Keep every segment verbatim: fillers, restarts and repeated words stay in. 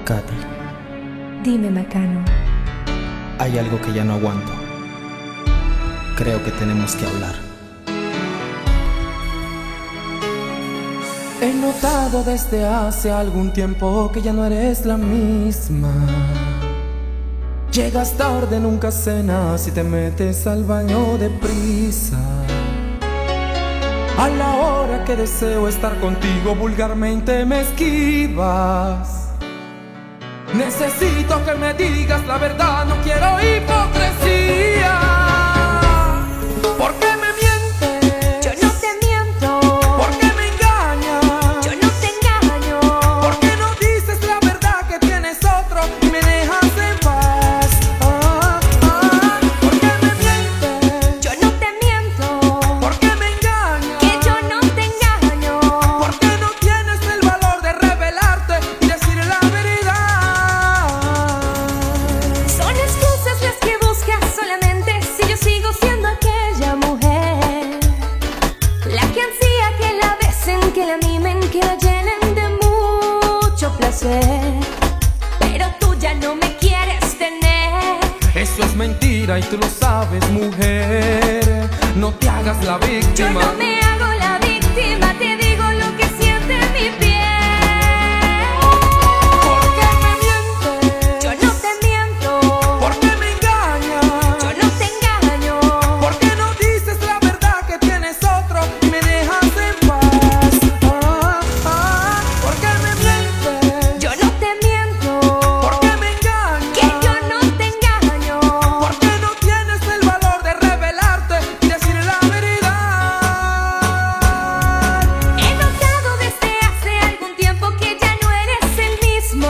Katy, Dime, Macano. hay algo que ya no aguanto. Creo que tenemos que hablar. He notado desde hace algún tiempo que ya no eres la misma. Llegas tarde, nunca cenas y te metes al baño deprisa. A la hora que deseo estar contigo, vulgarmente me esquivas. Necesito que me digas la verdad, no quiero hipocresía. ¿Por qué me mientes? Yo no te miento. ¿Por qué me engañas? Yo no te engaño. ¿Por qué no dices la verdad que tienes otro y me dejas en paz? Ah, ah. ¿Por qué me mientes? Yo no te miento. ¿Por qué me engañas? Que yo no te engaño. ¿Por qué no tienes el valor de revelarte y decir la verdad? Son excusas las que buscas solamente si yo sigo siendo aquella mujer, la que ansía que la besen, que la mimen, que la llenen de mucho placer. Pero tú ya no me quieres tener. Eso es mentira y tú lo sabes, mujer. No te hagas la Yo víctima. no me hago la víctima, te digo lo que siente mi piel. ¿Por qué me mientes? Yo no te miento. ¿Por qué me engañas? Yo no te engaño. ¿Por qué no dices la verdad que tienes otro y me dejas en paz? Ah, ah. ¿Por qué me mientes? Yo no te miento. ¿Por qué me engañas? Que yo no te engaño. ¿Por qué no tienes el valor de revelarte y decir la verdad? He notado desde hace algún tiempo que ya no eres el mismo.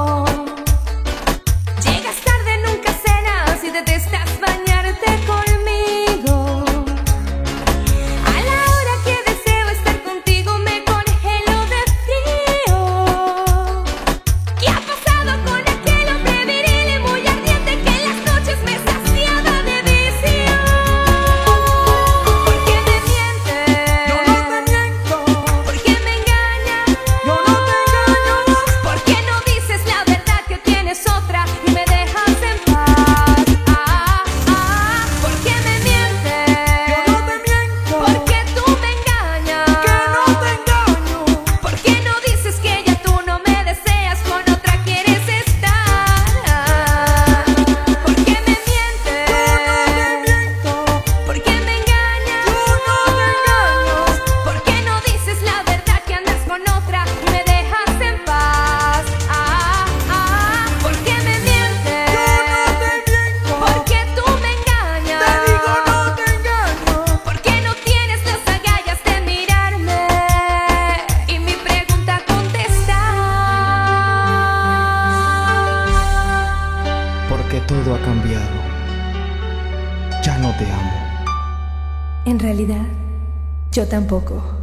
Llegas tarde, nunca cenas y detestas bañarte conmigo. A la hora que deseo estar contigo me congelo de frío. ¿Qué ha pasado con aquel hombre viril y muy ardiente que en las noches me saciaba de vicio? ¿Por qué me mientes? Yo no te miento. ¿Por qué me engañas? Yo no te engaño. ¿Por qué no dices la verdad que tienes otra y me dejas en paz? Ah, ah, ¿por qué me mientes? Yo no te miento. ¿Por qué tú me engañas? Que no te engaño. ¿Por qué no dices que ya tú no me deseas, con otra quieres estar? ¿Por qué me mientes? Yo no te miento. ¿Por qué me engañas? Yo no te engaño. ¿Por qué no dices la verdad que andas con otra y me dejas en paz? Ah, ah, ¿por qué me mientes? Yo no te miento. ¿Por qué tú me engañas? Te digo no te engaño. ¿Por qué no tienes las agallas de mirarme y mi pregunta contestar? Porque todo ha cambiado. Ya no te amo. En realidad, yo tampoco.